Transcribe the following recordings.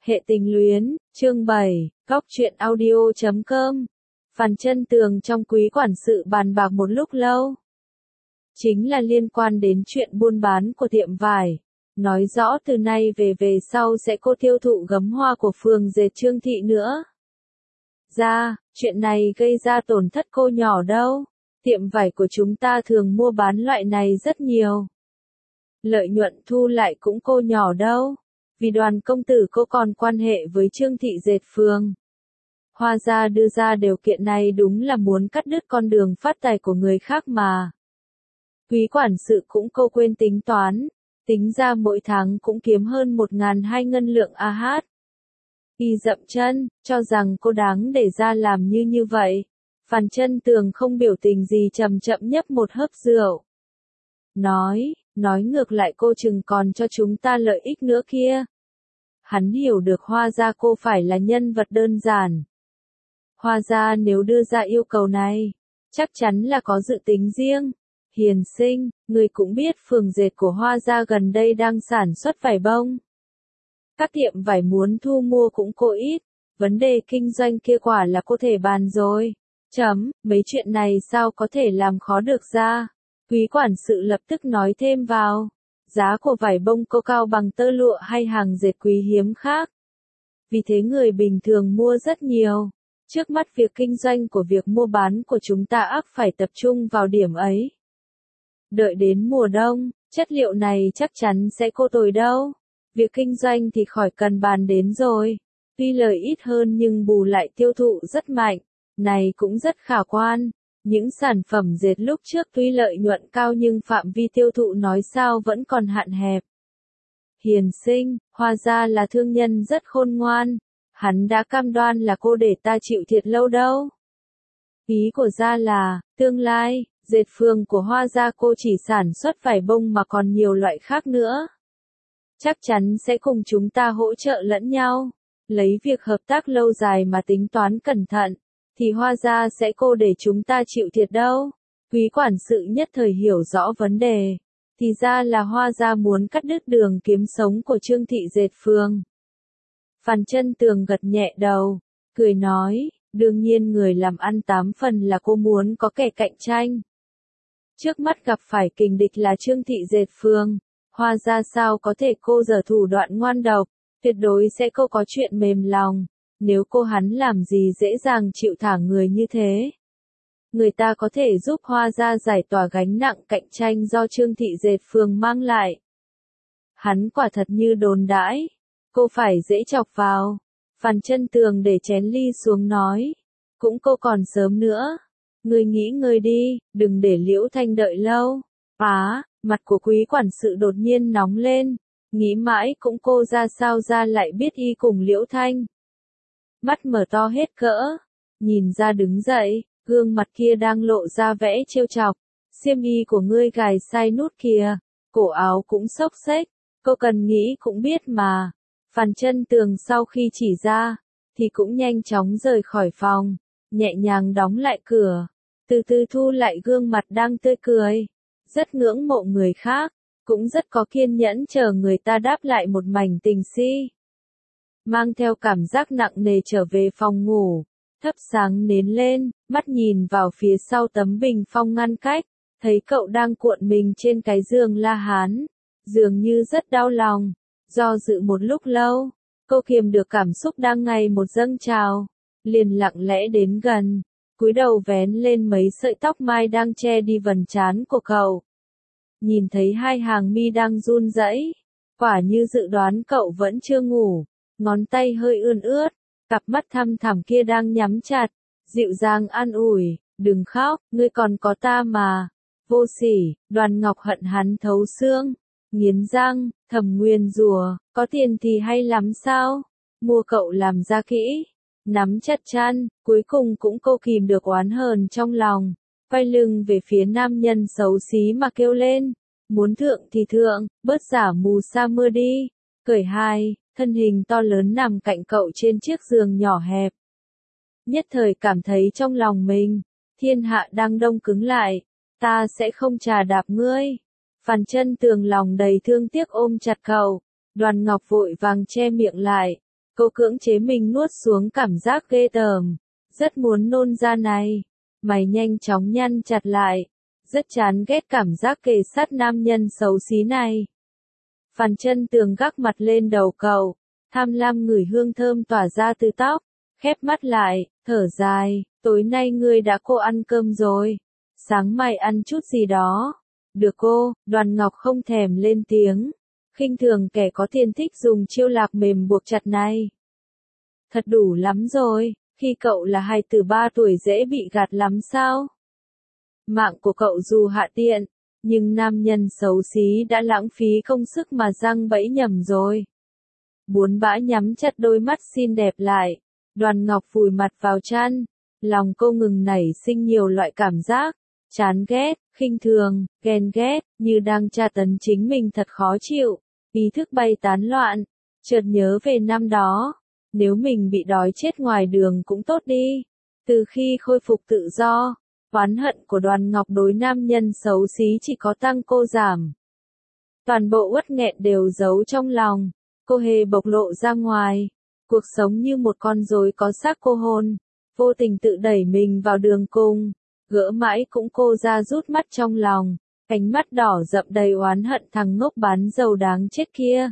Hệ tình luyến, chương 7, Góc truyện audio.com. Phàn Chân Tường trong Quý quản sự bàn bạc một lúc lâu. Chính là liên quan đến chuyện buôn bán của tiệm vải. Nói rõ từ nay về sau sẽ cô tiêu thụ gấm hoa của phường dệt Trương Thị nữa. Chuyện này gây ra tổn thất cô nhỏ đâu. Tiệm vải của chúng ta thường mua bán loại này rất nhiều. Lợi nhuận thu lại cũng cô nhỏ đâu. Vì Đoàn công tử cô còn quan hệ với Trương Thị dệt phường. Hoa gia đưa ra điều kiện này đúng là muốn cắt đứt con đường phát tài của người khác mà. Quý quản sự cũng cô quên tính toán, tính ra mỗi tháng cũng kiếm hơn 1.200 ngân lượng AH. Y dậm chân, cho rằng cô đáng để ra làm như vậy. Phàn Chân Tường không biểu tình gì, chậm chậm nhấp một hớp rượu. Nói ngược lại cô chừng còn cho chúng ta lợi ích nữa kia. Hắn hiểu được Hoa gia cô phải là nhân vật đơn giản. Hoa gia nếu đưa ra yêu cầu này, chắc chắn là có dự tính riêng. Hiền sinh, người cũng biết phường dệt của Hoa gia gần đây đang sản xuất vải bông. Các tiệm vải muốn thu mua cũng cô ít, vấn đề kinh doanh kia quả là cô thể bàn rồi. Mấy chuyện này sao có thể làm khó được ra. Quý quản sự lập tức nói thêm vào. Giá của vải bông cô cao bằng tơ lụa hay hàng dệt quý hiếm khác. Vì thế người bình thường mua rất nhiều. Trước mắt việc kinh doanh của việc mua bán của chúng ta ắt phải tập trung vào điểm ấy. Đợi đến mùa đông, chất liệu này chắc chắn sẽ cô tồi đâu. Việc kinh doanh thì khỏi cần bàn đến rồi. Tuy lời ít hơn nhưng bù lại tiêu thụ rất mạnh. Này cũng rất khả quan. Những sản phẩm dệt lúc trước tuy lợi nhuận cao nhưng phạm vi tiêu thụ nói sao vẫn còn hạn hẹp. Hiền sinh, Hoa gia là thương nhân rất khôn ngoan. Hắn đã cam đoan là cô để ta chịu thiệt lâu đâu. Ý của gia là, tương lai, dệt phường của Hoa gia cô chỉ sản xuất vải bông mà còn nhiều loại khác nữa. Chắc chắn sẽ cùng chúng ta hỗ trợ lẫn nhau. Lấy việc hợp tác lâu dài mà tính toán cẩn thận, thì Hoa gia sẽ cô để chúng ta chịu thiệt đâu. Quý quản sự nhất thời hiểu rõ vấn đề. Thì ra là Hoa gia muốn cắt đứt đường kiếm sống của Trương Thị dệt phường. Phàn Chân Tường gật nhẹ đầu, cười nói, đương nhiên người làm ăn 8 phần là cô muốn có kẻ cạnh tranh. Trước mắt gặp phải kình địch là Trương Thị dệt phường, Hoa gia sao có thể cô giở thủ đoạn ngoan độc, tuyệt đối sẽ cô có chuyện mềm lòng. Nếu cô hắn làm gì dễ dàng chịu thả người như thế. Người ta có thể giúp Hoa gia giải tỏa gánh nặng cạnh tranh do Trương Thị dệt phường mang lại. Hắn quả thật như đồn đãi. Cô phải dễ chọc vào. Phàn Chân Tường để chén ly xuống nói. Cũng cô còn sớm nữa. Người nghỉ ngơi đi, đừng để Liễu Thanh đợi lâu. Mặt của quý quản sự đột nhiên nóng lên. Nghĩ mãi cũng cô ra sao ra lại biết y cùng Liễu Thanh. Mắt mở to hết cỡ. Nhìn ra đứng dậy, gương mặt kia đang lộ ra vẻ trêu chọc. Xiêm y của ngươi gài sai nút kìa. Cổ áo cũng xốc xếch. Cô cần nghĩ cũng biết mà. Phàn Chân Tường sau khi chỉ ra, thì cũng nhanh chóng rời khỏi phòng, nhẹ nhàng đóng lại cửa, từ từ thu lại gương mặt đang tươi cười, rất ngưỡng mộ người khác, cũng rất có kiên nhẫn chờ người ta đáp lại một mảnh tình si. Mang theo cảm giác nặng nề trở về phòng ngủ, thắp sáng nến lên, mắt nhìn vào phía sau tấm bình phong ngăn cách, thấy cậu đang cuộn mình trên cái giường La Hán, dường như rất đau lòng. Do dự một lúc lâu, cô kiềm được cảm xúc đang ngày một dâng trào, liền lặng lẽ đến gần, cúi đầu vén lên mấy sợi tóc mai đang che đi vầng trán của cậu. Nhìn thấy hai hàng mi đang run rẩy, quả như dự đoán cậu vẫn chưa ngủ, ngón tay hơi ươn ướt, cặp mắt thăm thẳm kia đang nhắm chặt, dịu dàng an ủi, đừng khóc, ngươi còn có ta mà. Vô sỉ, Đoàn Ngọc hận hắn thấu xương. Nghiến răng, thầm nguyền rủa, có tiền thì hay lắm sao? Mua cậu làm ra kỹ. Nắm chặt chăn, cuối cùng cũng cô kìm được oán hờn trong lòng. Quay lưng về phía nam nhân xấu xí mà kêu lên. Muốn thượng thì thượng, bớt giả mù sa mưa đi. Cởi hai, thân hình to lớn nằm cạnh cậu trên chiếc giường nhỏ hẹp. Nhất thời cảm thấy trong lòng mình, thiên hạ đang đông cứng lại. Ta sẽ không chà đạp ngươi. Phàn Chân Tường lòng đầy thương tiếc ôm chặt cậu, Đoàn Ngọc vội vàng che miệng lại, Cô cưỡng chế mình nuốt xuống cảm giác ghê tởm, rất muốn nôn ra này. Mày nhanh chóng nhăn chặt lại, rất chán ghét cảm giác kề sát nam nhân xấu xí này. Phàn Chân Tường gác mặt lên đầu cậu, tham lam ngửi hương thơm tỏa ra từ tóc, khép mắt lại, thở dài, tối nay ngươi đã cô ăn cơm rồi, sáng mai ăn chút gì đó. Được cô, Đoàn Ngọc không thèm lên tiếng, khinh thường kẻ có tiền thích dùng chiêu lạc mềm buộc chặt này. Thật đủ lắm rồi, khi cậu là hài tử 3 tuổi dễ bị gạt lắm sao? Mạng của cậu dù hạ tiện, nhưng nam nhân xấu xí đã lãng phí công sức mà giăng bẫy nhầm rồi. Buồn bã nhắm chặt đôi mắt xinh đẹp lại, Đoàn Ngọc vùi mặt vào chăn, lòng cô ngừng nảy sinh nhiều loại cảm giác, chán ghét, khinh thường, ghen ghét, như đang tra tấn chính mình thật khó chịu, ý thức bay tán loạn, chợt nhớ về năm đó, nếu mình bị đói chết ngoài đường cũng tốt đi. Từ khi khôi phục tự do, oán hận của Đoàn Ngọc đối nam nhân xấu xí chỉ có tăng cô giảm. Toàn bộ uất nghẹn đều giấu trong lòng, cô hề bộc lộ ra ngoài, cuộc sống như một con rối có xác cô hồn, vô tình tự đẩy mình vào đường cùng, gỡ mãi cũng cô ra rút mắt trong lòng, ánh mắt đỏ rậm đầy oán hận thằng ngốc bán dầu đáng chết kia.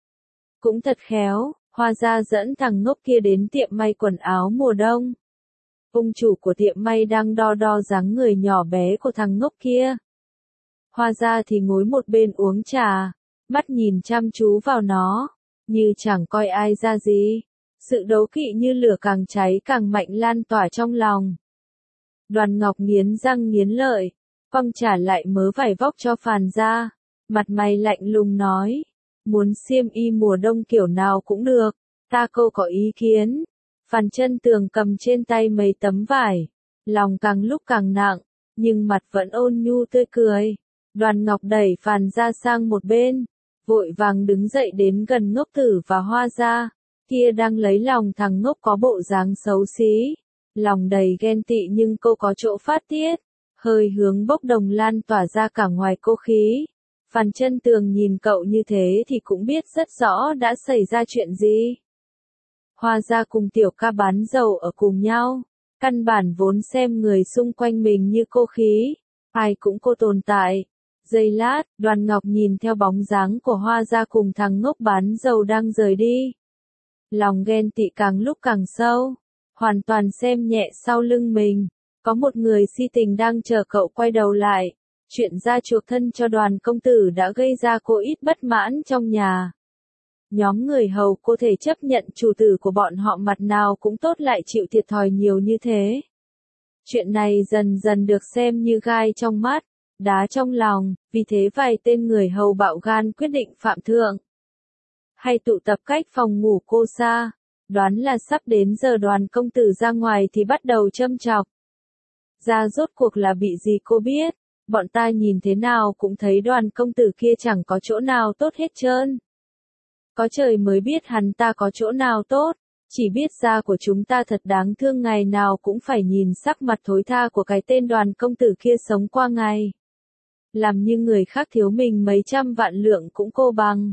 Cũng thật khéo, Hoa gia dẫn thằng ngốc kia đến tiệm may quần áo mùa đông. Ông chủ của tiệm may đang đo đo dáng người nhỏ bé của thằng ngốc kia. Hoa gia thì ngồi một bên uống trà, mắt nhìn chăm chú vào nó, như chẳng coi ai ra gì. Sự đố kỵ như lửa càng cháy càng mạnh lan tỏa trong lòng. Đoàn Ngọc nghiến răng nghiến lợi, quăng trả lại mớ vải vóc cho Phàn gia, mặt mày lạnh lùng nói, muốn xiêm y mùa đông kiểu nào cũng được, ta cô có ý kiến. Phàn Chân Tường cầm trên tay mấy tấm vải, lòng càng lúc càng nặng, nhưng mặt vẫn ôn nhu tươi cười. Đoàn Ngọc đẩy Phàn gia sang một bên, vội vàng đứng dậy đến gần Ngốc Tử và Hoa gia, kia đang lấy lòng thằng ngốc có bộ dáng xấu xí. Lòng đầy ghen tị nhưng cô có chỗ phát tiết, hơi hướng bốc đồng lan tỏa ra cả ngoài cô khí. Phàn Chân Tường nhìn cậu như thế thì cũng biết rất rõ đã xảy ra chuyện gì. Hoa gia cùng tiểu ca bán dầu ở cùng nhau, căn bản vốn xem người xung quanh mình như cô khí, ai cũng cô tồn tại. Giây lát, Đoàn Ngọc nhìn theo bóng dáng của Hoa gia cùng thằng ngốc bán dầu đang rời đi. Lòng ghen tị càng lúc càng sâu, hoàn toàn xem nhẹ sau lưng mình. Có một người si tình đang chờ cậu quay đầu lại. Chuyện ra chuộc thân cho Đoàn công tử đã gây ra cô ít bất mãn trong nhà. Nhóm người hầu cô thể chấp nhận chủ tử của bọn họ mặt nào cũng tốt lại chịu thiệt thòi nhiều như thế. Chuyện này dần dần được xem như gai trong mắt, đá trong lòng, vì thế vài tên người hầu bạo gan quyết định phạm thượng. Hay tụ tập cách phòng ngủ cô xa, đoán là sắp đến giờ Đoàn công tử ra ngoài thì bắt đầu châm chọc. Ra rốt cuộc là bị gì cô biết, bọn ta nhìn thế nào cũng thấy Đoàn công tử kia chẳng có chỗ nào tốt hết trơn. Có trời mới biết hắn ta có chỗ nào tốt, chỉ biết da của chúng ta thật đáng thương, ngày nào cũng phải nhìn sắc mặt thối tha của cái tên Đoàn công tử kia sống qua ngày. Làm như người khác thiếu mình mấy trăm vạn lượng cũng cô bằng.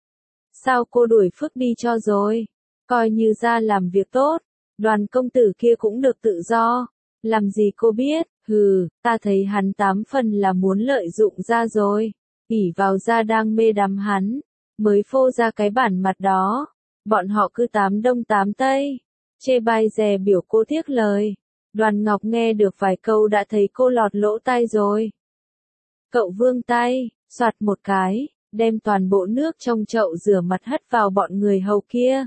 Sao cô đuổi phước đi cho rồi, coi như ra làm việc tốt, Đoàn công tử kia cũng được tự do. Làm gì cô biết, hừ, ta thấy hắn 8 phần là muốn lợi dụng ra rồi, ỷ vào ra đang mê đắm hắn, mới phô ra cái bản mặt đó. Bọn họ cứ tám đông tám tây, chê bai dè biểu cô tiếc lời. Đoàn Ngọc nghe được vài câu đã thấy cô lọt lỗ tai rồi. Cậu vươn tay, xoạt một cái, đem toàn bộ nước trong chậu rửa mặt hất vào bọn người hầu kia.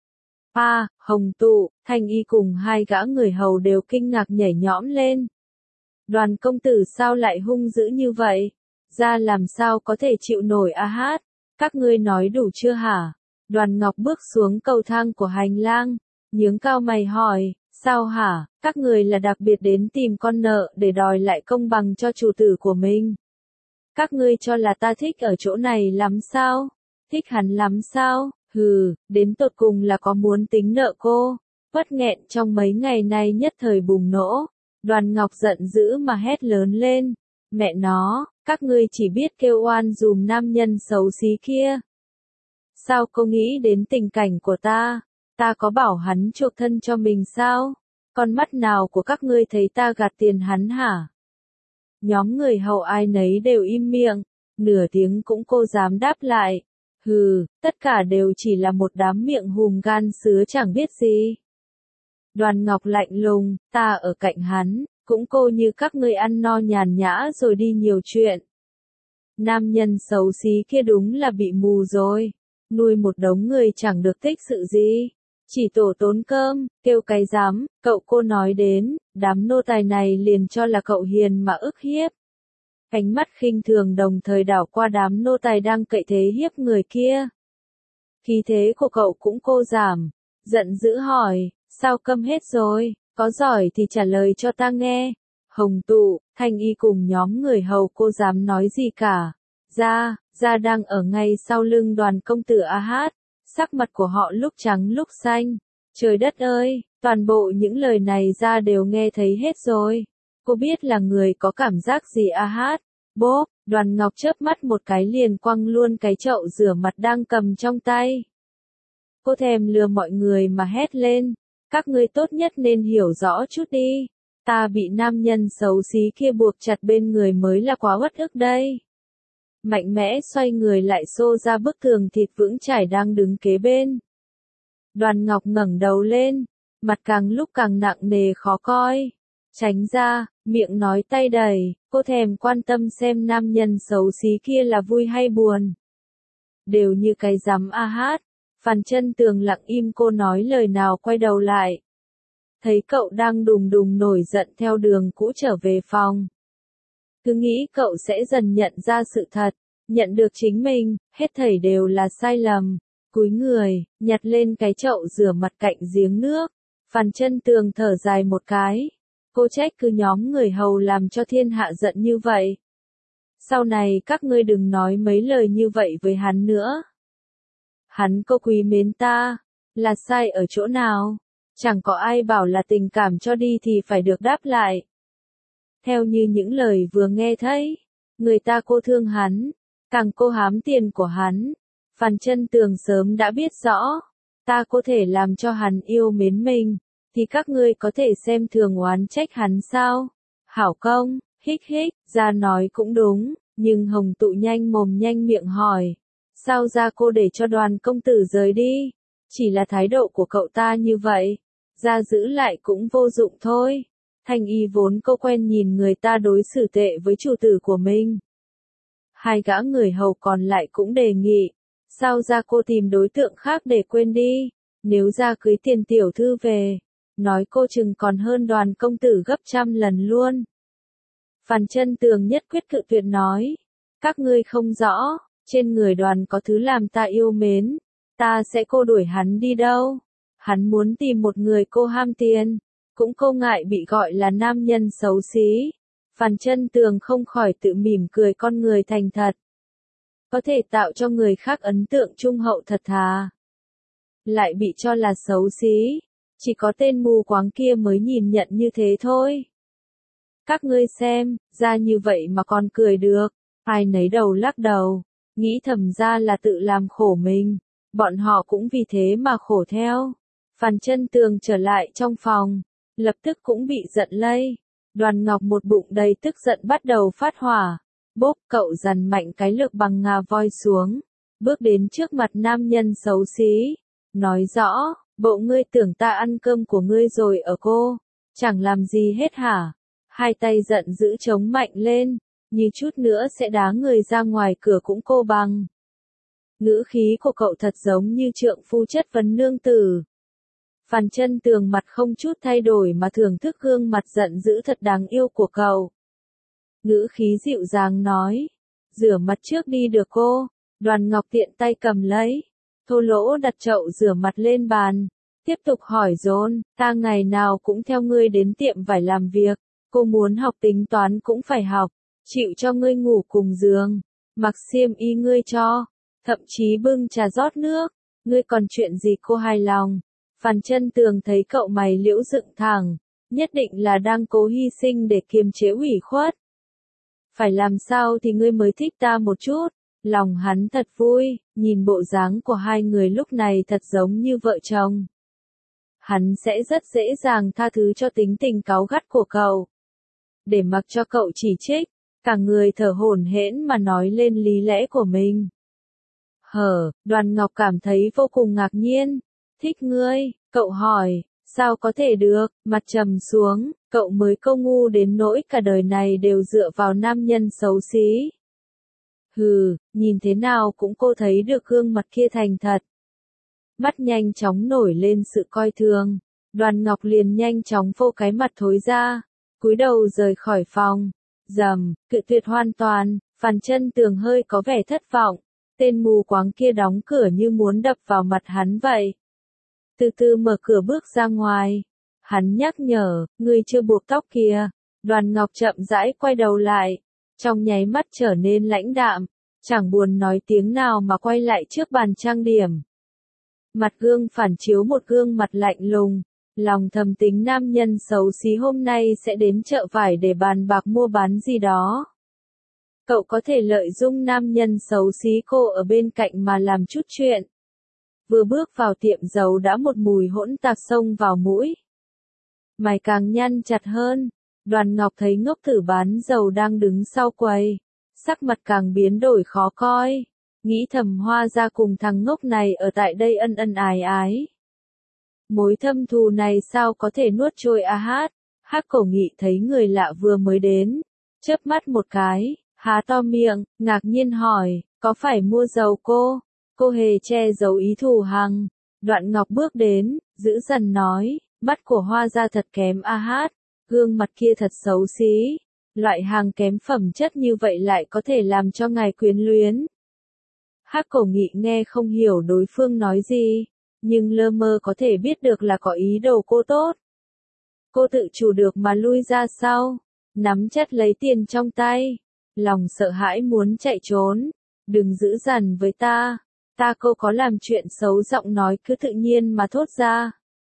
Hồng Tụ, Thanh Y cùng hai gã người hầu đều kinh ngạc nhảy nhõm lên. Đoàn công tử sao lại hung dữ như vậy? Ra làm sao có thể chịu nổi a hát? Các ngươi nói đủ chưa hả? Đoàn Ngọc bước xuống cầu thang của hành lang, nhướng cao mày hỏi, sao hả? Các người là đặc biệt đến tìm con nợ để đòi lại công bằng cho chủ tử của mình. Các ngươi cho là ta thích ở chỗ này lắm sao? Thích hắn lắm sao? Hừ, đến tột cùng là có muốn tính nợ cô. Uất nghẹn trong mấy ngày nay nhất thời bùng nổ. Đoàn Ngọc giận dữ mà hét lớn lên. Mẹ nó, các ngươi chỉ biết kêu oan dùm nam nhân xấu xí kia. Sao cô nghĩ đến tình cảnh của ta? Ta có bảo hắn chuộc thân cho mình sao? Con mắt nào của các ngươi thấy ta gạt tiền hắn hả? Nhóm người hầu ai nấy đều im miệng, nửa tiếng cũng cô dám đáp lại. Hừ, tất cả đều chỉ là một đám miệng hùm gan sứa chẳng biết gì. Đoàn Ngọc lạnh lùng, ta ở cạnh hắn, cũng cô như các ngươi ăn no nhàn nhã rồi đi nhiều chuyện. Nam nhân xấu xí kia đúng là bị mù rồi, nuôi một đống người chẳng được tích sự gì, chỉ tổ tốn cơm, kêu cái dám, cậu cô nói đến, đám nô tài này liền cho là cậu hiền mà ức hiếp. Ánh mắt khinh thường đồng thời đảo qua đám nô tài đang cậy thế hiếp người kia. Khí thế của cậu cũng cô giảm, giận dữ hỏi, sao câm hết rồi, có giỏi thì trả lời cho ta nghe. Hồng Tụ, Thanh Y cùng nhóm người hầu cô dám nói gì cả. Gia đang ở ngay sau lưng đoàn công tử A Hát, sắc mặt của họ lúc trắng lúc xanh. Trời đất ơi, toàn bộ những lời này Gia đều nghe thấy hết rồi. Cô biết là người có cảm giác gì A Hát. Bốp, Đoàn Ngọc chớp mắt một cái liền quăng luôn cái chậu rửa mặt đang cầm trong tay. Cô thèm lừa mọi người mà hét lên. Các ngươi tốt nhất nên hiểu rõ chút đi. Ta bị nam nhân xấu xí kia buộc chặt bên người mới là quá uất ức đây. Mạnh mẽ xoay người lại xô ra bức tường thịt vững chãi đang đứng kế bên. Đoàn Ngọc ngẩng đầu lên, mặt càng lúc càng nặng nề khó coi. Tránh ra, miệng nói tay đầy, cô thèm quan tâm xem nam nhân xấu xí kia là vui hay buồn. Đều như cái rắm A Hát. Phàn Chân Tường lặng im cô nói lời nào quay đầu lại. Thấy cậu đang đùng đùng nổi giận theo đường cũ trở về phòng. Cứ nghĩ cậu sẽ dần nhận ra sự thật, nhận được chính mình, hết thảy đều là sai lầm. Cúi người, nhặt lên cái chậu rửa mặt cạnh giếng nước. Phàn Chân Tường thở dài một cái. Cô trách cứ nhóm người hầu làm cho thiên hạ giận như vậy. Sau này các ngươi đừng nói mấy lời như vậy với hắn nữa. Hắn có quý mến ta, là sai ở chỗ nào? Chẳng có ai bảo là tình cảm cho đi thì phải được đáp lại. Theo như những lời vừa nghe thấy, người ta cô thương hắn, càng cô hám tiền của hắn. Phàn Chân Tường sớm đã biết rõ, ta có thể làm cho hắn yêu mến mình, thì các ngươi có thể xem thường oán trách hắn sao? Hảo công, hích hích, Gia nói cũng đúng, nhưng Hồng Tụ nhanh mồm nhanh miệng hỏi. Sao Gia cô để cho Đoàn công tử rời đi? Chỉ là thái độ của cậu ta như vậy. Gia giữ lại cũng vô dụng thôi. Thanh Y vốn cô quen nhìn người ta đối xử tệ với chủ tử của mình. Hai gã người hầu còn lại cũng đề nghị. Sao Gia cô tìm đối tượng khác để quên đi? Nếu Gia cưới Tiền tiểu thư về, nói cô chừng còn hơn Đoàn công tử gấp trăm lần luôn. Phàn Chân Tường nhất quyết cự tuyệt nói. Các ngươi không rõ, trên người Đoàn có thứ làm ta yêu mến. Ta sẽ cô đuổi hắn đi đâu? Hắn muốn tìm một người cô ham tiền, cũng cô ngại bị gọi là nam nhân xấu xí. Phàn Chân Tường không khỏi tự mỉm cười con người thành thật. Có thể tạo cho người khác ấn tượng trung hậu thật thà. Lại bị cho là xấu xí. Chỉ có tên mù quáng kia mới nhìn nhận như thế thôi. Các ngươi xem, Ra như vậy mà còn cười được. Ai nấy đầu lắc đầu, nghĩ thầm ra là tự làm khổ mình. Bọn họ cũng vì thế mà khổ theo. Phàn Chân Tường trở lại trong phòng, lập tức cũng bị giận lây. Đoàn Ngọc một bụng đầy tức giận bắt đầu phát hỏa. Bốp, cậu dằn mạnh cái lược bằng ngà voi xuống, bước đến trước mặt nam nhân xấu xí, nói rõ, bộ ngươi tưởng ta ăn cơm của ngươi rồi ở cô, chẳng làm gì hết hả? Hai tay giận dữ chống mạnh lên, như chút nữa sẽ đá người ra ngoài cửa cũng cô bằng. Ngữ khí của cậu thật giống như trượng phu chất vấn nương tử. Phàn Chân Tường mặt không chút thay đổi mà thưởng thức gương mặt giận dữ thật đáng yêu của cậu. Ngữ khí dịu dàng nói, rửa mặt trước đi được cô. Đoàn Ngọc tiện tay cầm lấy, thô lỗ đặt chậu rửa mặt lên bàn, tiếp tục hỏi dồn, ta ngày nào cũng theo ngươi đến tiệm vải làm việc, cô muốn học tính toán cũng phải học, chịu cho ngươi ngủ cùng giường, mặc xiêm y ngươi cho, thậm chí bưng trà rót nước, ngươi còn chuyện gì cô hài lòng? Phàn Chân Tường thấy cậu mày liễu dựng thẳng, nhất định là đang cố hy sinh để kiềm chế ủy khuất. Phải làm sao thì ngươi mới thích ta một chút? Lòng hắn thật vui, nhìn bộ dáng của hai người lúc này thật giống như vợ chồng. hắn sẽ rất dễ dàng tha thứ cho tính tình cáu gắt của cậu. Để mặc cho cậu chỉ trích, cả người thở hổn hển mà nói lên lý lẽ của mình. Đoàn Ngọc cảm thấy vô cùng ngạc nhiên. Thích ngươi, cậu hỏi, sao có thể được, mặt trầm xuống, cậu mới câu ngu đến nỗi cả đời này đều dựa vào nam nhân xấu xí. Nhìn thế nào cũng cô thấy được gương mặt kia thành thật. Mắt nhanh chóng nổi lên sự coi thường, Đoàn Ngọc liền nhanh chóng phô cái mặt thối ra, cúi đầu rời khỏi phòng. Cự tuyệt hoàn toàn, Phàn Chân Tường hơi có vẻ thất vọng, tên mù quáng kia đóng cửa như muốn đập vào mặt hắn vậy. Từ từ mở cửa bước ra ngoài, hắn nhắc nhở, ngươi chưa buộc tóc kìa. Đoàn Ngọc chậm rãi quay đầu lại, trong nháy mắt trở nên lãnh đạm, chẳng buồn nói tiếng nào mà quay lại trước bàn trang điểm. Mặt gương phản chiếu một gương mặt lạnh lùng, lòng thầm tính nam nhân xấu xí hôm nay sẽ đến chợ vải để bàn bạc mua bán gì đó. Cậu có thể lợi dụng nam nhân xấu xí cô ở bên cạnh mà làm chút chuyện. Vừa bước vào tiệm dầu đã một mùi hỗn tạp xông vào mũi. Mày càng nhăn chặt hơn, Đoàn Ngọc thấy ngốc tử bán dầu đang đứng sau quầy, sắc mặt càng biến đổi khó coi, nghĩ thầm Hoa ra cùng thằng ngốc này ở tại đây ân ân ái ái. Mối thâm thù này sao có thể nuốt trôi hát. Hắc Cổ Nghị thấy người lạ vừa mới đến, chớp mắt một cái, há to miệng, ngạc nhiên hỏi, có phải mua dầu cô? Cô hề che giấu ý thù hằn. Đoạn Ngọc bước đến, giữ dần nói, mắt của Hoa ra thật kém hát, gương mặt kia thật xấu xí, loại hàng kém phẩm chất như vậy lại có thể làm cho ngài quyến luyến. Hắc Cổ Nghị nghe không hiểu đối phương nói gì, nhưng lơ mơ có thể biết được là có ý đồ cô tốt. Cô tự chủ được mà lui ra sau, nắm chặt lấy tiền trong tay, lòng sợ hãi muốn chạy trốn. Đừng giữ dằn với ta, cô có làm chuyện xấu, giọng nói cứ tự nhiên mà thốt ra.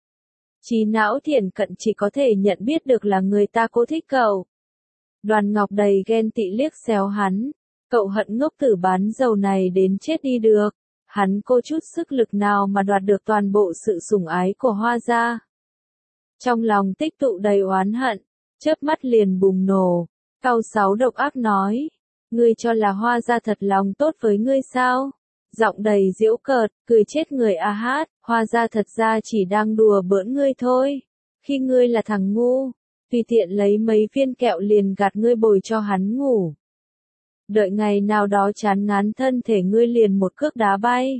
Trí não thiển cận chỉ có thể nhận biết được là người ta cô thích cậu. Đoàn Ngọc đầy ghen tị liếc xéo hắn, cậu hận ngốc tử bán dầu này đến chết đi được. Hắn cô chút sức lực nào mà đoạt được toàn bộ sự sủng ái của Hoa gia. Trong lòng tích tụ đầy oán hận, chớp mắt liền bùng nổ, cau sáu độc ác nói, ngươi cho là Hoa gia thật lòng tốt với ngươi sao? Giọng đầy giễu cợt, cười chết người hát, Hoa gia thật ra chỉ đang đùa bỡn ngươi thôi. Khi ngươi là thằng ngu, tùy tiện lấy mấy viên kẹo liền gạt ngươi bồi cho hắn ngủ. Đợi ngày nào đó chán ngán thân thể ngươi liền một cước đá bay.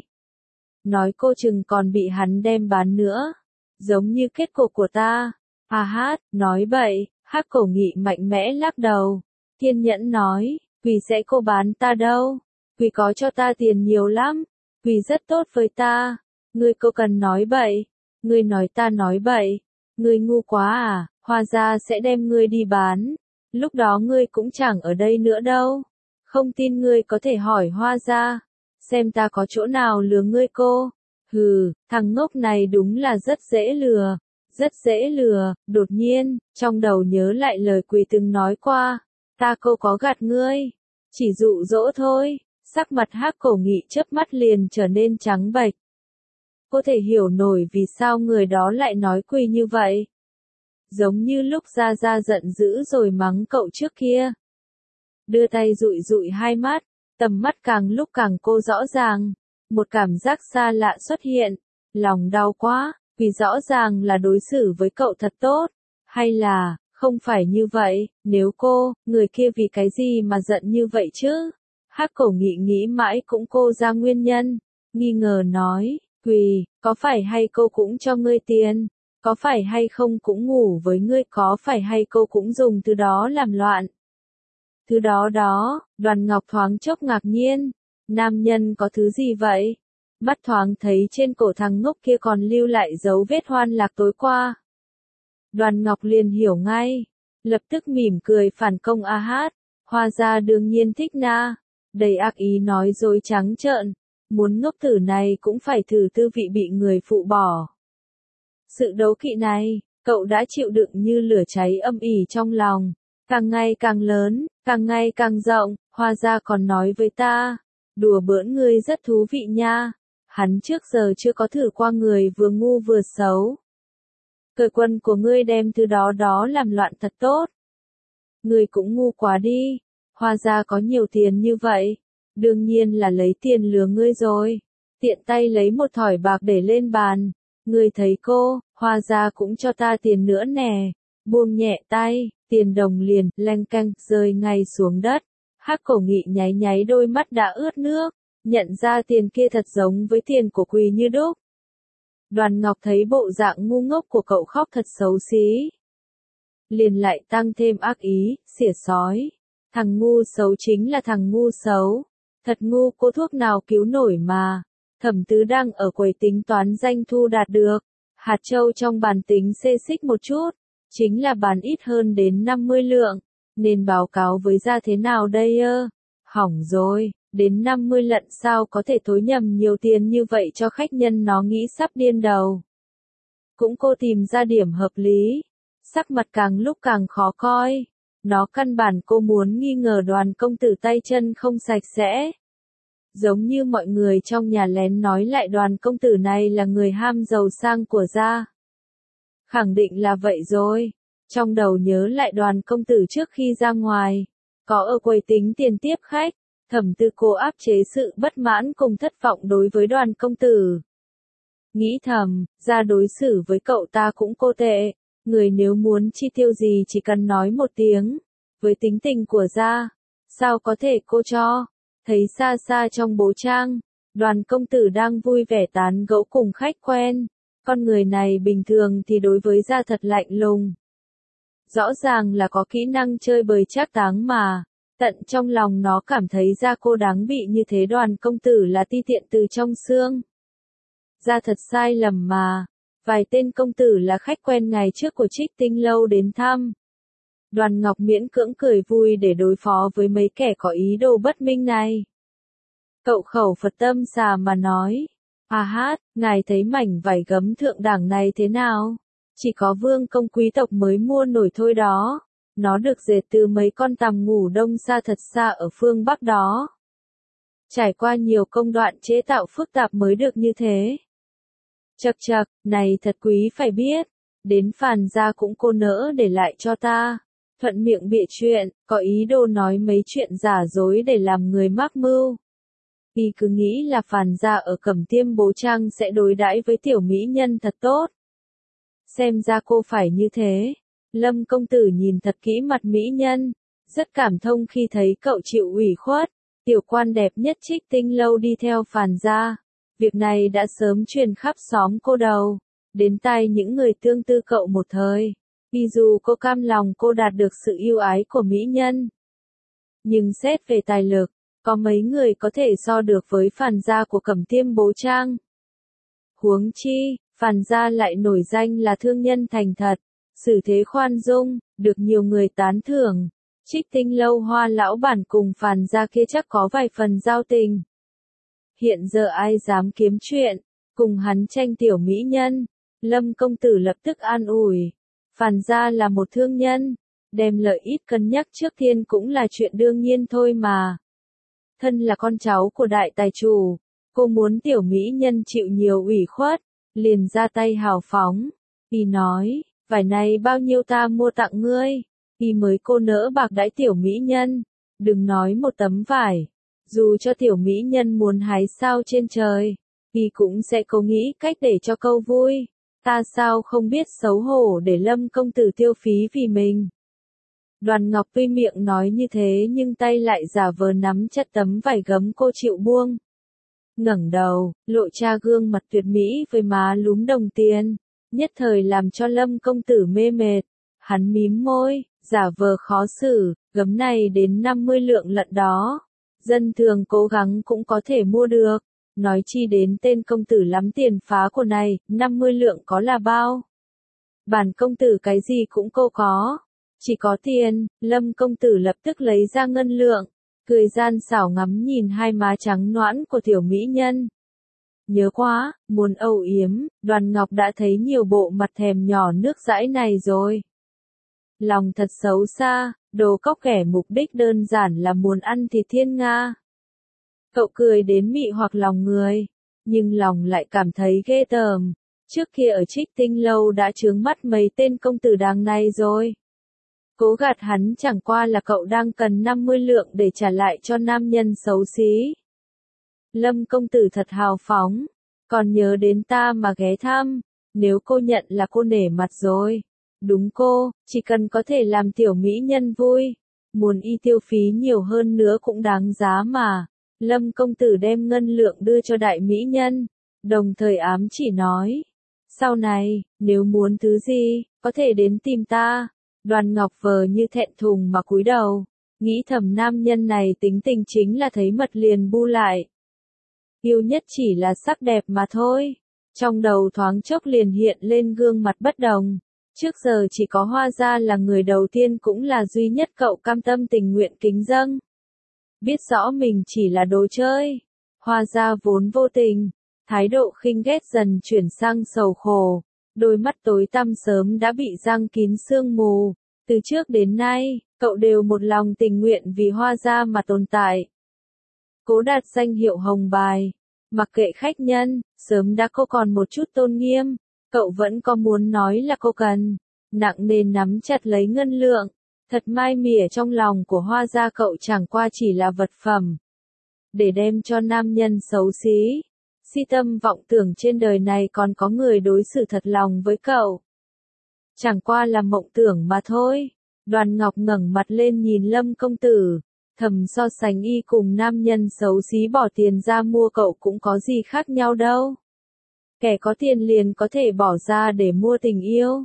Nói cô chừng còn bị hắn đem bán nữa. Giống như kết cục của ta. Hát, nói bậy, Hắc Cổ Nghị mạnh mẽ lắc đầu. Kiên nhẫn nói, Quỳ sẽ cô bán ta đâu. Quỳ có cho ta tiền nhiều lắm. Quỳ rất tốt với ta. Ngươi cô cần nói bậy. Ngươi nói ta nói bậy. Ngươi ngu quá à, Hoa gia sẽ đem ngươi đi bán. Lúc đó ngươi cũng chẳng ở đây nữa đâu. Không tin ngươi có thể hỏi Hoa gia, xem ta có chỗ nào lừa ngươi cô. Thằng ngốc này đúng là rất dễ lừa, rất dễ lừa. Đột nhiên, trong đầu nhớ lại lời Quỳ từng nói qua, cô có gạt ngươi, chỉ dụ dỗ thôi. Sắc mặt Hắc Cổ Nghị chớp mắt liền trở nên trắng bệch. Cô thể hiểu nổi vì sao người đó lại nói Quỳ như vậy. Giống như lúc Gia Gia giận dữ rồi mắng cậu trước kia. Đưa tay dụi dụi hai mắt, tầm mắt càng lúc càng cô rõ ràng. Một cảm giác xa lạ xuất hiện, lòng đau quá, vì rõ ràng là đối xử với cậu thật tốt. Hay là, không phải như vậy, nếu người kia vì cái gì mà giận như vậy chứ? Hắc Cổ Nghị nghĩ mãi cũng cô ra nguyên nhân, nghi ngờ nói, Quỳ, có phải hay cô cũng cho ngươi tiền? Có phải hay không cũng ngủ với ngươi? Có phải hay cô cũng dùng thứ đó làm loạn? Thứ đó, Đoàn Ngọc thoáng chốc ngạc nhiên. Nam nhân có thứ gì vậy? Mắt thoáng thấy trên cổ thằng ngốc kia còn lưu lại dấu vết hoan lạc tối qua. Đoàn Ngọc liền hiểu ngay. Lập tức mỉm cười phản công hát. Hoa gia đương nhiên thích na. Đầy ác ý nói dối trắng trợn. Muốn ngốc tử này cũng phải thử tư vị bị người phụ bỏ. Sự đố kỵ này, cậu đã chịu đựng như lửa cháy âm ỉ trong lòng. Càng ngày càng lớn, càng ngày càng rộng. Hoa gia còn nói với ta, đùa bỡn ngươi rất thú vị nha. Hắn trước giờ chưa có thử qua người vừa ngu vừa xấu. Cởi quần của ngươi đem thứ đó đó làm loạn thật tốt. Ngươi cũng ngu quá đi, Hoa gia có nhiều tiền như vậy, đương nhiên là lấy tiền lừa ngươi rồi. Tiện tay lấy một thỏi bạc để lên bàn, ngươi thấy cô, Hoa gia cũng cho ta tiền nữa nè. Buông nhẹ tay, tiền đồng liền, leng keng, rơi ngay xuống đất. Hắc Cổ Nghị nháy nháy đôi mắt đã ướt nước, nhận ra tiền kia thật giống với tiền của Quỳ Như đúc. Đoàn Ngọc thấy bộ dạng ngu ngốc của cậu khóc thật xấu xí. Liền lại tăng thêm ác ý, xỉa sói. Thằng ngu xấu chính là thằng ngu xấu. Thật ngu, cô thuốc nào cứu nổi mà. Thẩm Tứ đang ở quầy tính toán doanh thu đạt được. Hạt châu trong bàn tính xê xích một chút. Chính là bán ít hơn đến 50 lượng. Nên báo cáo với ra thế nào đây ơ? Hỏng rồi, đến 50 lận sao có thể thối nhầm nhiều tiền như vậy cho khách nhân, nó nghĩ sắp điên đầu. Cũng cô tìm ra điểm hợp lý. Sắc mặt càng lúc càng khó coi. Nó căn bản cô muốn nghi ngờ Đoàn công tử tay chân không sạch sẽ. Giống như mọi người trong nhà lén nói lại Đoàn công tử này là người ham giàu sang của gia. Khẳng định là vậy rồi. Trong đầu nhớ lại Đoàn công tử trước khi ra ngoài, có ở quầy tính tiền tiếp khách, Thẩm Tư cố áp chế sự bất mãn cùng thất vọng đối với Đoàn công tử. Nghĩ thầm, ra đối xử với cậu ta cũng cô tệ, người nếu muốn chi tiêu gì chỉ cần nói một tiếng, với tính tình của gia, sao có thể cô cho. Thấy xa xa trong bố trang, Đoàn công tử đang vui vẻ tán gẫu cùng khách quen, con người này bình thường thì đối với gia thật lạnh lùng. Rõ ràng là có kỹ năng chơi bời trác táng mà, tận trong lòng nó cảm thấy gia cô đáng bị như thế. Đoàn công tử là ti tiện từ trong xương. Gia thật sai lầm mà, vài tên công tử là khách quen ngày trước của Trích Tinh lâu đến thăm. Đoàn Ngọc miễn cưỡng cười vui để đối phó với mấy kẻ có ý đồ bất minh này. Cậu khẩu Phật tâm xà mà nói, à hát, ngài thấy mảnh vải gấm thượng đẳng này thế nào? Chỉ có vương công quý tộc mới mua nổi thôi đó. Nó được dệt từ mấy con tằm ngủ đông xa thật xa ở phương Bắc đó. Trải qua nhiều công đoạn chế tạo phức tạp mới được như thế. Chậc chậc, này thật quý phải biết. Đến Phàn gia cũng cô nỡ để lại cho ta. Thuận miệng bịa chuyện, có ý đồ nói mấy chuyện giả dối để làm người mắc mưu. Y cứ nghĩ là Phàn gia ở Cẩm Tiêm Bố Trang sẽ đối đãi với tiểu mỹ nhân thật tốt. Xem ra cô phải như thế. Lâm công tử nhìn thật kỹ mặt mỹ nhân, rất cảm thông khi thấy cậu chịu ủy khuất. Tiểu quan đẹp nhất Trích Tinh lâu đi theo Phàn gia. Việc này đã sớm truyền khắp xóm cô đầu, đến tai những người tương tư cậu một thời. Vì dù cô cam lòng cô đạt được sự yêu ái của mỹ nhân, nhưng xét về tài lực, có mấy người có thể so được với Phàn gia của Cẩm Tiêm Bố Trang. Huống chi, Phàn gia lại nổi danh là thương nhân thành thật, xử thế khoan dung, được nhiều người tán thưởng. Trích Tinh lâu Hoa lão bản cùng Phàn gia kia chắc có vài phần giao tình. Hiện giờ ai dám kiếm chuyện, cùng hắn tranh tiểu mỹ nhân. Lâm công tử lập tức an ủi. Phàn gia là một thương nhân, đem lợi ích cân nhắc trước tiên cũng là chuyện đương nhiên thôi mà. Thân là con cháu của đại tài chủ, cô muốn tiểu mỹ nhân chịu nhiều ủy khuất, liền ra tay hào phóng. Y nói, vải này bao nhiêu ta mua tặng ngươi. Y mới cô nỡ bạc đãi tiểu mỹ nhân, đừng nói một tấm vải. Dù cho tiểu mỹ nhân muốn hái sao trên trời, Y cũng sẽ cố nghĩ cách để cho câu vui. Ta sao không biết xấu hổ để Lâm công tử tiêu phí vì mình. Đoàn Ngọc tuy miệng nói như thế nhưng tay lại giả vờ nắm chặt tấm vải gấm cô chịu buông. Ngẩng đầu, lộ ra gương mặt tuyệt mỹ với má lúm đồng tiền, nhất thời làm cho Lâm công tử mê mệt. Hắn mím môi, giả vờ khó xử, gấm này đến 50 lượng lận đó. Dân thường cố gắng cũng có thể mua được. Nói chi đến tên công tử lắm tiền phá của này, 50 lượng có là bao? Bản công tử cái gì cũng cô có. Chỉ có tiền. Lâm công tử lập tức lấy ra ngân lượng, cười gian xảo ngắm nhìn hai má trắng nõn của tiểu mỹ nhân. Nhớ quá, muốn âu yếm, Đoàn Ngọc đã thấy nhiều bộ mặt thèm nhỏ nước dãi này rồi. Lòng thật xấu xa, đồ cóc ghẻ mục đích đơn giản là muốn ăn thịt thiên nga. Cậu cười đến mị hoặc lòng người, nhưng lòng lại cảm thấy ghê tởm. Trước kia ở Trích Tinh Lâu đã chướng mắt mấy tên công tử đàng này rồi. Cố gạt hắn chẳng qua là cậu đang cần 50 lượng để trả lại cho nam nhân xấu xí. Lâm công tử thật hào phóng, còn nhớ đến ta mà ghé thăm, nếu cô nhận là cô nể mặt rồi. Đúng cô, chỉ cần có thể làm tiểu mỹ nhân vui, muốn y tiêu phí nhiều hơn nữa cũng đáng giá mà. Lâm công tử đem ngân lượng đưa cho đại mỹ nhân, đồng thời ám chỉ nói. Sau này, nếu muốn thứ gì, có thể đến tìm ta. Đoàn Ngọc vờ như thẹn thùng mà cúi đầu, nghĩ thầm nam nhân này tính tình chính là thấy mật liền bu lại. Yêu nhất chỉ là sắc đẹp mà thôi. Trong đầu thoáng chốc liền hiện lên gương mặt bất đồng. Trước giờ chỉ có Hoa Gia là người đầu tiên cũng là duy nhất cậu cam tâm tình nguyện kính dâng. Biết rõ mình chỉ là đồ chơi. Hoa Gia vốn vô tình, thái độ khinh ghét dần chuyển sang sầu khổ. Đôi mắt tối tăm sớm đã bị giăng kín sương mù. Từ trước đến nay, cậu đều một lòng tình nguyện vì Hoa Gia mà tồn tại. Cố đạt danh hiệu hồng bài. Mặc kệ khách nhân, sớm đã cô còn một chút tôn nghiêm. Cậu vẫn có muốn nói là cô cần. Nặng nề nắm chặt lấy ngân lượng. Thật mai mỉa trong lòng của Hoa Gia cậu chẳng qua chỉ là vật phẩm. Để đem cho nam nhân xấu xí. Si tâm vọng tưởng trên đời này còn có người đối xử thật lòng với cậu. Chẳng qua là mộng tưởng mà thôi. Đoàn Ngọc ngẩng mặt lên nhìn Lâm công tử. Thầm so sánh y cùng nam nhân xấu xí bỏ tiền ra mua cậu cũng có gì khác nhau đâu. Kẻ có tiền liền có thể bỏ ra để mua tình yêu.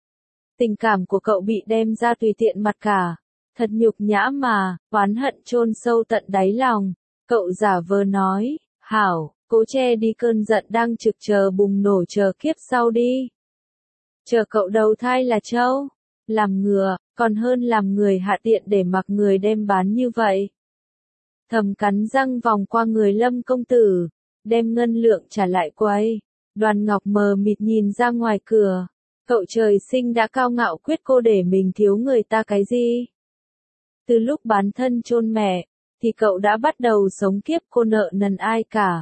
Tình cảm của cậu bị đem ra tùy tiện mặt cả. Thật nhục nhã mà, oán hận chôn sâu tận đáy lòng. Cậu giả vờ nói, hảo, cố che đi cơn giận đang trực chờ bùng nổ chờ kiếp sau đi. Chờ cậu đầu thai là trâu, làm ngựa, còn hơn làm người hạ tiện để mặc người đem bán như vậy. Thầm cắn răng vòng qua người Lâm công tử, đem ngân lượng trả lại quầy. Đoàn Ngọc mờ mịt nhìn ra ngoài cửa. Cậu trời sinh đã cao ngạo quyết cô để mình thiếu người ta cái gì. Từ lúc bán thân chôn mẹ, thì cậu đã bắt đầu sống kiếp cô nợ nần ai cả.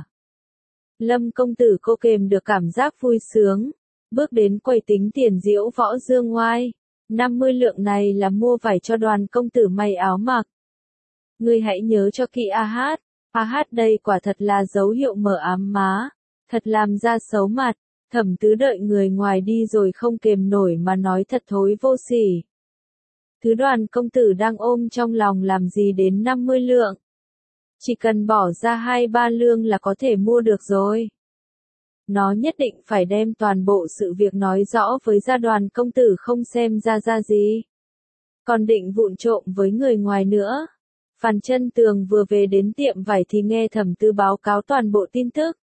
Lâm công tử cô kềm được cảm giác vui sướng, bước đến quầy tính tiền Diễu Võ Dương Ngoai. 50 lượng này là mua vải cho Đoàn công tử may áo mặc. Ngươi hãy nhớ cho kỹ a hát. A hát đây quả thật là dấu hiệu mở ám má. Thật làm ra xấu mặt. Thẩm Tứ đợi người ngoài đi rồi không kềm nổi mà nói thật thối vô sỉ. Thứ Đoàn công tử đang ôm trong lòng làm gì đến 50 lượng. Chỉ cần bỏ ra 2-3 lương là có thể mua được rồi. Nó nhất định phải đem toàn bộ sự việc nói rõ với gia Đoàn công tử không xem ra gì. Còn định vụng trộm với người ngoài nữa. Phan Chân Tường vừa về đến tiệm vải thì nghe Thẩm Tứ báo cáo toàn bộ tin tức.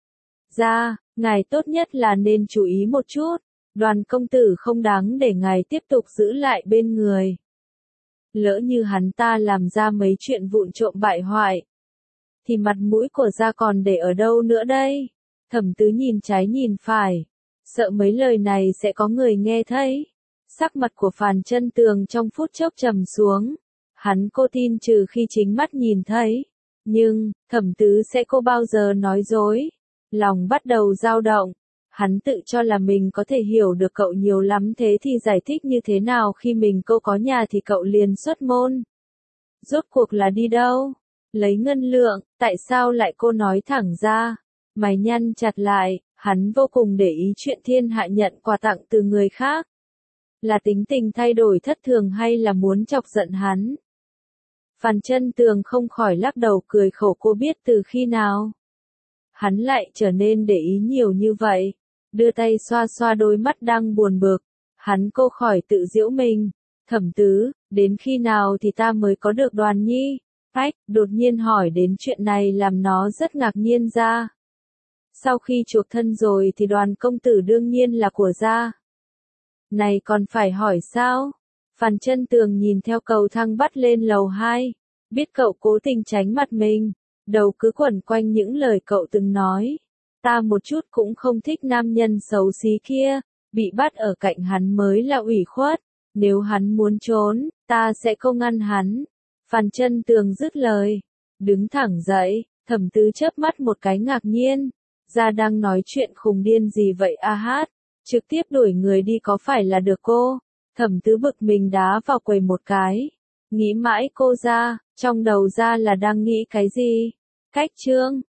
Ngài tốt nhất là nên chú ý một chút. Đoàn công tử không đáng để ngài tiếp tục giữ lại bên người. Lỡ như hắn ta làm ra mấy chuyện vụng trộm bại hoại, thì mặt mũi của gia còn để ở đâu nữa đây? Thẩm Tứ nhìn trái nhìn phải, sợ mấy lời này sẽ có người nghe thấy. Sắc mặt của Phan Chân Tường trong phút chốc trầm xuống. Hắn cô tin trừ khi chính mắt nhìn thấy. Nhưng, Thẩm Tứ sẽ cô bao giờ nói dối. Lòng bắt đầu dao động. Hắn tự cho là mình có thể hiểu được cậu nhiều lắm, thế thì giải thích như thế nào khi mình cô có nhà thì cậu liền xuất môn. Rốt cuộc là đi đâu? Lấy ngân lượng, tại sao lại cô nói thẳng ra? Mày nhăn chặt lại, hắn vô cùng để ý chuyện thiên hạ nhận quà tặng từ người khác. Là tính tình thay đổi thất thường hay là muốn chọc giận hắn? Phan Chân Tường không khỏi lắc đầu cười khổ, cô biết từ khi nào hắn lại trở nên để ý nhiều như vậy. Đưa tay xoa xoa đôi mắt đang buồn bực. Hắn cô khỏi tự giễu mình. Thẩm Tứ, đến khi nào thì ta mới có được Đoàn Nhi? Đột nhiên hỏi đến chuyện này làm nó rất ngạc nhiên ra. Sau khi chuộc thân rồi thì Đoàn công tử đương nhiên là của gia. Này còn phải hỏi sao? Phan Chân Tường nhìn theo cầu thang bắt lên lầu 2. Biết cậu cố tình tránh mặt mình. Đầu cứ quẩn quanh những lời cậu từng nói. Ta một chút cũng không thích nam nhân xấu xí kia. Bị bắt ở cạnh hắn mới là ủy khuất. Nếu hắn muốn trốn, ta sẽ không ngăn hắn. Phan Chân Tường dứt lời. Đứng thẳng dậy, Thẩm Tứ chớp mắt một cái ngạc nhiên. Ra đang nói chuyện khùng điên gì vậy a hát, trực tiếp đuổi người đi có phải là được cô? Thẩm Tứ bực mình đá vào quầy một cái. Nghĩ mãi cô ra, trong đầu ra là đang nghĩ cái gì? Cách trương.